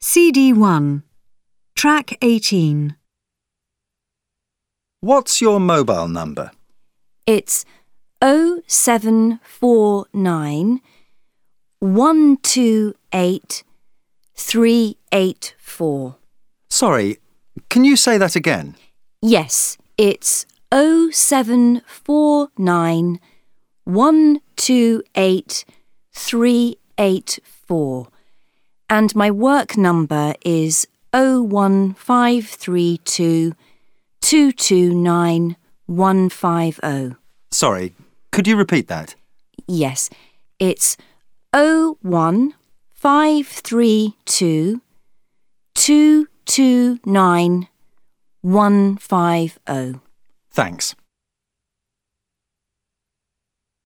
CD1, Track 18. What's your mobile number? It's 0749 128 384. Sorry, can you say that again? Yes, it's 0749 128 384. And my work number is 01532 229 150. Sorry, could you repeat that? Yes, it's 01532 229 150. Thanks.